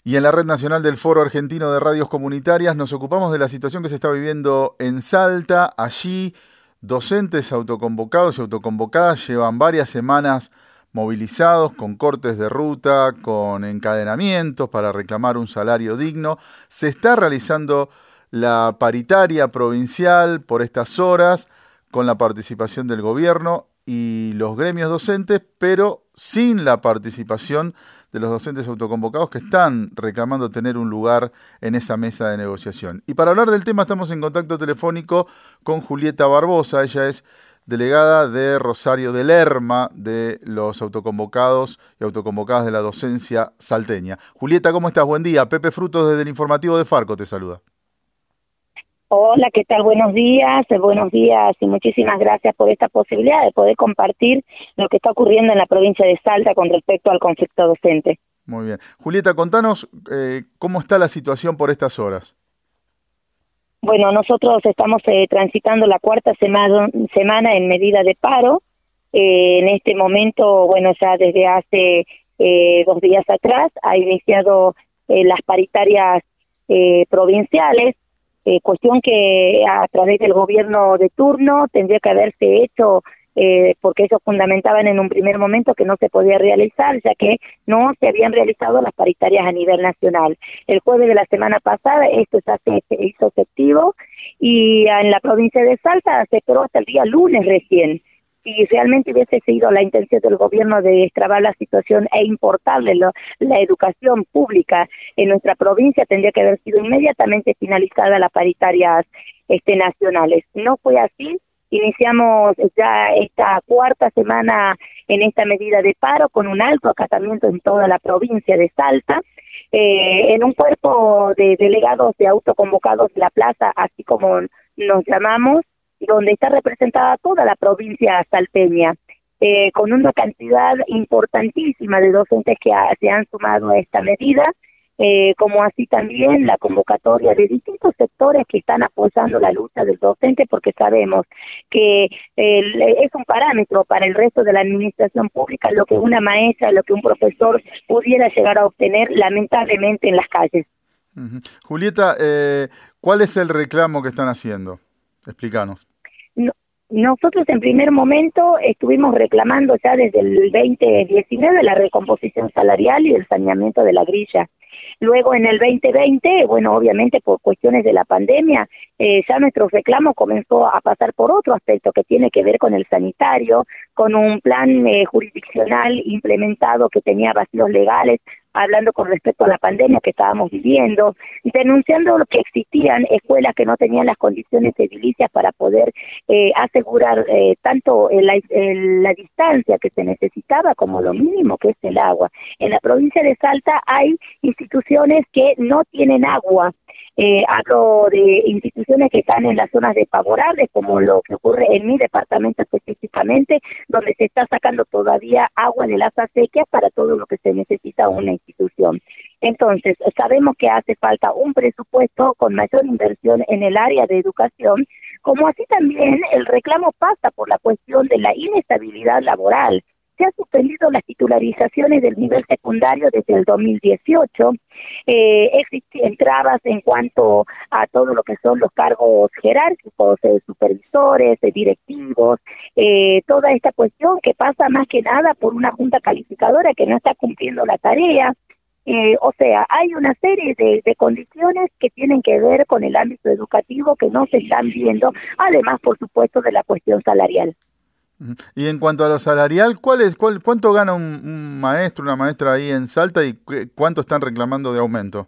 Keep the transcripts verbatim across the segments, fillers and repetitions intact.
Y en la Red Nacional del Foro Argentino de Radios Comunitarias nos ocupamos de la situación que se está viviendo en Salta. Allí, docentes autoconvocados y autoconvocadas llevan varias semanas movilizados con cortes de ruta, con encadenamientos para reclamar un salario digno. Se está realizando la paritaria provincial por estas horas con la participación del gobierno y los gremios docentes, pero sin la participación de los docentes autoconvocados que están reclamando tener un lugar en esa mesa de negociación. Y para hablar del tema estamos en contacto telefónico con Julieta Barbosa. Ella es delegada de Rosario de Lerma, de los autoconvocados y autoconvocadas de la docencia salteña. Julieta, ¿cómo estás? Buen día. Pepe Frutos desde el informativo de Farco te saluda. Hola, ¿qué tal? Buenos días, eh, buenos días y muchísimas gracias por esta posibilidad de poder compartir lo que está ocurriendo en la provincia de Salta con respecto al conflicto docente. Muy bien. Julieta, contanos eh, cómo está la situación por estas horas. Bueno, nosotros estamos eh, transitando la cuarta semana, semana en medida de paro. Eh, en este momento, bueno, ya desde hace eh, dos días atrás ha iniciado eh, las paritarias eh, provinciales. Eh, cuestión que a través del gobierno de turno tendría que haberse hecho eh, porque ellos fundamentaban en un primer momento que no se podía realizar, ya que no se habían realizado las paritarias a nivel nacional. El jueves de la semana pasada esto ya se, se hizo efectivo y en la provincia de Salta se esperó hasta el día lunes recién. Si realmente hubiese sido la intención del gobierno de destrabar la situación e importarle lo, la educación pública en nuestra provincia, tendría que haber sido inmediatamente finalizada las paritarias este, nacionales. No fue así. Iniciamos ya esta cuarta semana en esta medida de paro con un alto acatamiento en toda la provincia de Salta, eh, en un cuerpo de delegados de autoconvocados de la plaza, así como nos llamamos, donde está representada toda la provincia salteña, eh, con una cantidad importantísima de docentes que ha, se han sumado a esta medida, eh, como así también la convocatoria de distintos sectores que están apoyando la lucha del docente, porque sabemos que eh, es un parámetro para el resto de la administración pública lo que una maestra, lo que un profesor pudiera llegar a obtener lamentablemente en las calles. Uh-huh. Julieta, eh, ¿cuál es el reclamo que están haciendo? Explícanos. No, nosotros en primer momento estuvimos reclamando ya desde el veinte diecinueve la recomposición salarial y el saneamiento de la grilla. Luego en el veinte veinte, bueno, obviamente por cuestiones de la pandemia, eh, ya nuestro reclamo comenzó a pasar por otro aspecto que tiene que ver con el sanitario, con un plan eh, jurisdiccional implementado que tenía vacíos legales, hablando con respecto a la pandemia que estábamos viviendo, denunciando que existían escuelas que no tenían las condiciones edilicias para poder eh, asegurar eh, tanto la, la distancia que se necesitaba como lo mínimo que es el agua. En la provincia de Salta hay instituciones que no tienen agua. Eh, hablo de instituciones que están en las zonas desfavorables, como lo que ocurre en mi departamento específicamente, donde se está sacando todavía agua de las acequias para todo lo que se necesita una institución. Entonces, sabemos que hace falta un presupuesto con mayor inversión en el área de educación, como así también el reclamo pasa por la cuestión de la inestabilidad laboral. Se han suspendido las titularizaciones del nivel secundario desde el dos mil dieciocho, eh, existen trabas en cuanto a todo lo que son los cargos jerárquicos, eh, supervisores, eh, directivos, eh, toda esta cuestión que pasa más que nada por una junta calificadora que no está cumpliendo la tarea. Eh, o sea, hay una serie de, de condiciones que tienen que ver con el ámbito educativo que no se están viendo, además, por supuesto, de la cuestión salarial. Y en cuanto a lo salarial, ¿cuál es, cuál, ¿cuánto gana un, un maestro, una maestra ahí en Salta y cuánto están reclamando de aumento?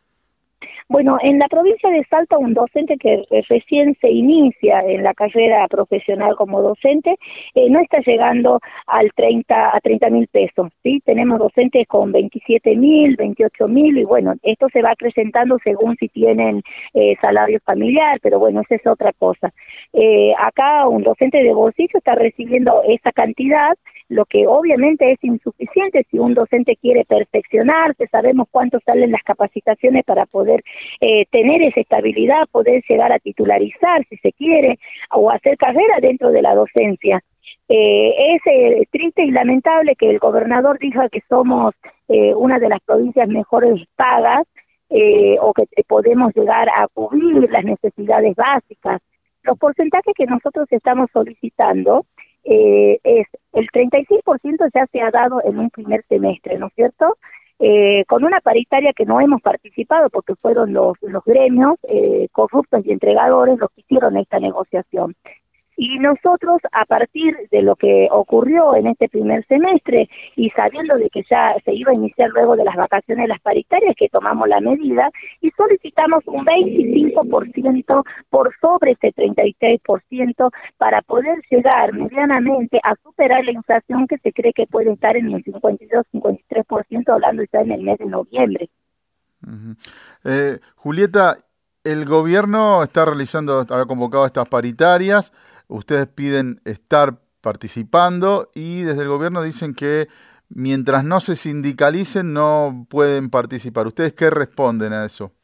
Bueno, en la provincia de Salta, un docente que recién se inicia en la carrera profesional como docente, eh, no está llegando al treinta a treinta mil pesos, ¿sí? Tenemos docentes con veintisiete mil, veintiocho mil, y bueno, esto se va acrecentando según si tienen eh, salario familiar, pero bueno, esa es otra cosa. Eh, acá un docente de bolsillo está recibiendo esa cantidad, lo que obviamente es insuficiente si un docente quiere perfeccionarse. Sabemos cuánto salen las capacitaciones para poder eh, tener esa estabilidad, poder llegar a titularizar si se quiere, o hacer carrera dentro de la docencia. Eh, es eh, triste y lamentable que el gobernador diga que somos eh, una de las provincias mejores pagas, eh, o que podemos llegar a cubrir las necesidades básicas. Los porcentajes que nosotros estamos solicitando eh, es el treinta y seis por ciento ya se ha dado en un primer semestre, ¿no es cierto? Eh, con una paritaria que no hemos participado porque fueron los, los gremios eh, corruptos y entregadores los que hicieron esta negociación. Y nosotros, a partir de lo que ocurrió en este primer semestre y sabiendo de que ya se iba a iniciar luego de las vacaciones las paritarias, que tomamos la medida y solicitamos un veinticinco por ciento por sobre ese treinta y seis por ciento para poder llegar medianamente a superar la inflación que se cree que puede estar en el cincuenta y dos, cincuenta y tres por ciento, hablando ya en el mes de noviembre. Uh-huh. eh, Julieta, el gobierno está realizando, ha convocado estas paritarias, ustedes piden estar participando y desde el gobierno dicen que mientras no se sindicalicen no pueden participar. ¿Ustedes qué responden a eso?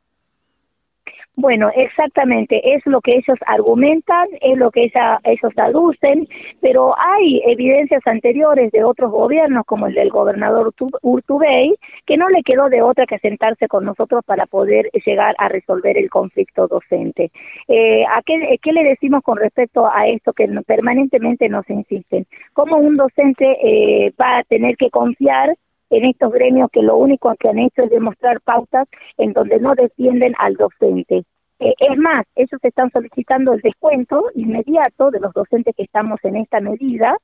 Bueno, exactamente, es lo que ellos argumentan, es lo que ella, ellos aducen, pero hay evidencias anteriores de otros gobiernos, como el del gobernador Urtubey, que no le quedó de otra que sentarse con nosotros para poder llegar a resolver el conflicto docente. Eh, ¿a qué, qué le decimos con respecto a esto que permanentemente nos insisten? ¿Cómo un docente eh, va a tener que confiar en estos gremios que lo único que han hecho es demostrar pautas en donde no defienden al docente? Eh, es más, ellos están solicitando el descuento inmediato de los docentes que estamos en esta medida.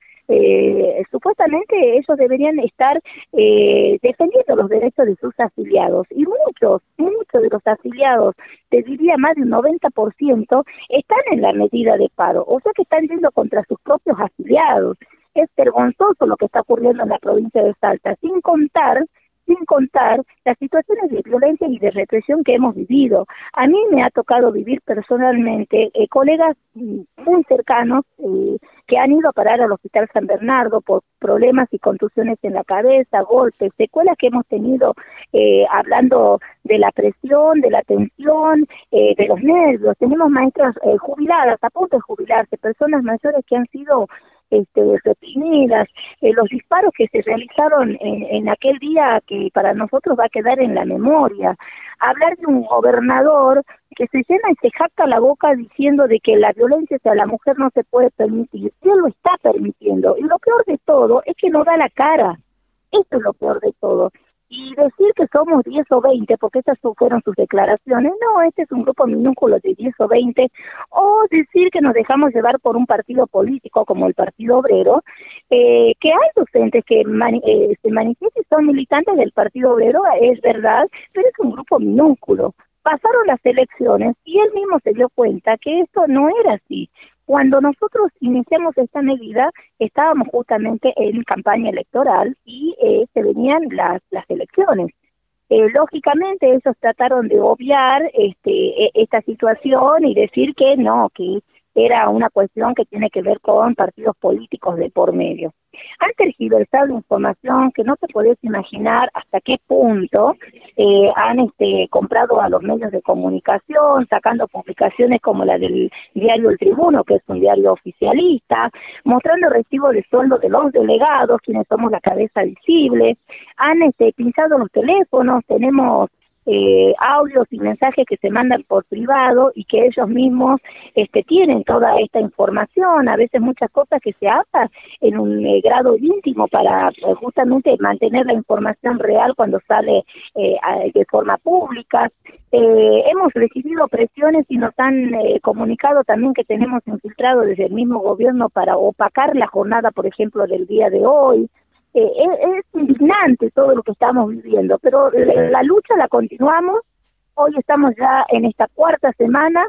Eh, supuestamente ellos deberían estar eh, defendiendo los derechos de sus afiliados, y muchos, muchos de los afiliados, te diría más de un noventa por ciento, están en la medida de paro, o sea que están yendo contra sus propios afiliados. Es vergonzoso lo que está ocurriendo en la provincia de Salta, sin contar, sin contar las situaciones de violencia y de represión que hemos vivido. A mí me ha tocado vivir personalmente eh, colegas muy cercanos eh, que han ido a parar al Hospital San Bernardo por problemas y contusiones en la cabeza, golpes, secuelas que hemos tenido eh, hablando de la presión, de la tensión, eh, de los nervios. Tenemos maestras eh, jubiladas, a punto de jubilarse, personas mayores que han sido Este, reprimidas, eh, los disparos que se realizaron en, en aquel día que para nosotros va a quedar en la memoria. Hablar de un gobernador que se llena y se jacta la boca diciendo de que la violencia hacia la mujer no se puede permitir, y él lo está permitiendo, y lo peor de todo es que no da la cara. Esto es lo peor de todo. Y decir que somos diez o veinte, porque esas fueron sus declaraciones, no, este es un grupo minúsculo de diez o veinte, o decir que nos dejamos llevar por un partido político como el Partido Obrero, eh, que hay docentes que mani eh, se manifiestan y son militantes del Partido Obrero, es verdad, pero es un grupo minúsculo. Pasaron las elecciones y él mismo se dio cuenta que esto no era así. Cuando nosotros iniciamos esta medida, estábamos justamente en campaña electoral y eh, se venían las, las elecciones. Eh, lógicamente ellos trataron de obviar este, esta situación y decir que no, que era una cuestión que tiene que ver con partidos políticos de por medio. Han tergiversado información que no te podés imaginar hasta qué punto eh, han este, comprado a los medios de comunicación, sacando publicaciones como la del diario El Tribuno, que es un diario oficialista, mostrando recibos de sueldo de los delegados, quienes somos la cabeza visible. Han este, pinchado los teléfonos, tenemos Eh, audios y mensajes que se mandan por privado y que ellos mismos este, tienen toda esta información, a veces muchas cosas que se hablan en un eh, grado íntimo para eh, justamente mantener la información real cuando sale eh, a, de forma pública. Eh, hemos recibido presiones y nos han eh, comunicado también que tenemos infiltrado desde el mismo gobierno para opacar la jornada, por ejemplo, del día de hoy. Eh, es, es indignante todo lo que estamos viviendo, pero la, la lucha la continuamos. Hoy estamos ya en esta cuarta semana,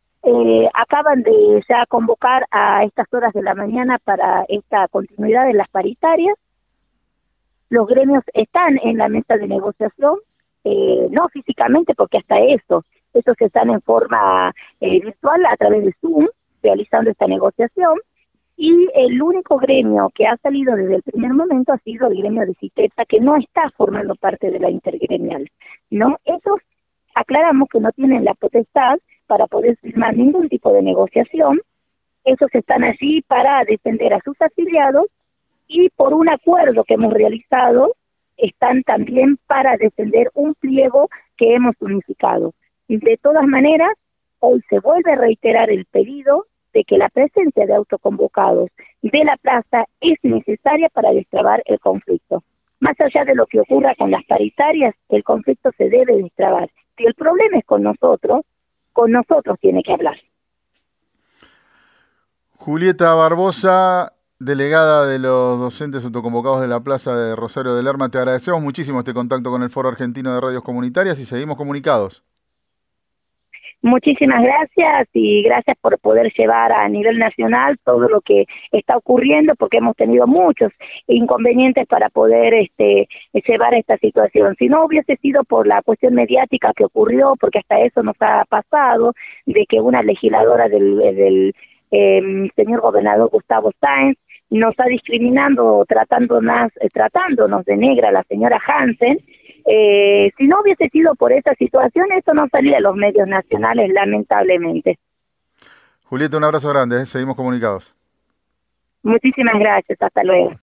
eh, acaban de ya convocar a estas horas de la mañana para esta continuidad de las paritarias. Los gremios están en la mesa de negociación, eh, no físicamente, porque hasta eso, esos están en forma eh, virtual a través de Zoom, realizando esta negociación. Y el único gremio que ha salido desde el primer momento ha sido el gremio de Citeta, que no está formando parte de la intergremial, ¿no? Esos aclaramos que no tienen la potestad para poder firmar ningún tipo de negociación. Esos están allí para defender a sus afiliados y por un acuerdo que hemos realizado están también para defender un pliego que hemos unificado. Y de todas maneras, hoy se vuelve a reiterar el pedido de que la presencia de autoconvocados de la plaza es necesaria para destrabar el conflicto. Más allá de lo que ocurra con las paritarias, el conflicto se debe destrabar. Si el problema es con nosotros, con nosotros tiene que hablar. Julieta Barbosa, delegada de los docentes autoconvocados de la Plaza de Rosario de Lerma, te agradecemos muchísimo este contacto con el Foro Argentino de Radios Comunitarias y seguimos comunicados. Muchísimas gracias y gracias por poder llevar a nivel nacional todo lo que está ocurriendo, porque hemos tenido muchos inconvenientes para poder este llevar esta situación. Si no hubiese sido por la cuestión mediática que ocurrió, porque hasta eso nos ha pasado, de que una legisladora del, del eh, señor gobernador Gustavo Sáenz nos está discriminando, tratándonos, eh, tratándonos de negra a la señora Hansen. Eh, si no hubiese sido por esa situación, esto no salía a los medios nacionales, lamentablemente. Julieta, un abrazo grande, ¿eh? Seguimos comunicados. Muchísimas gracias, hasta luego.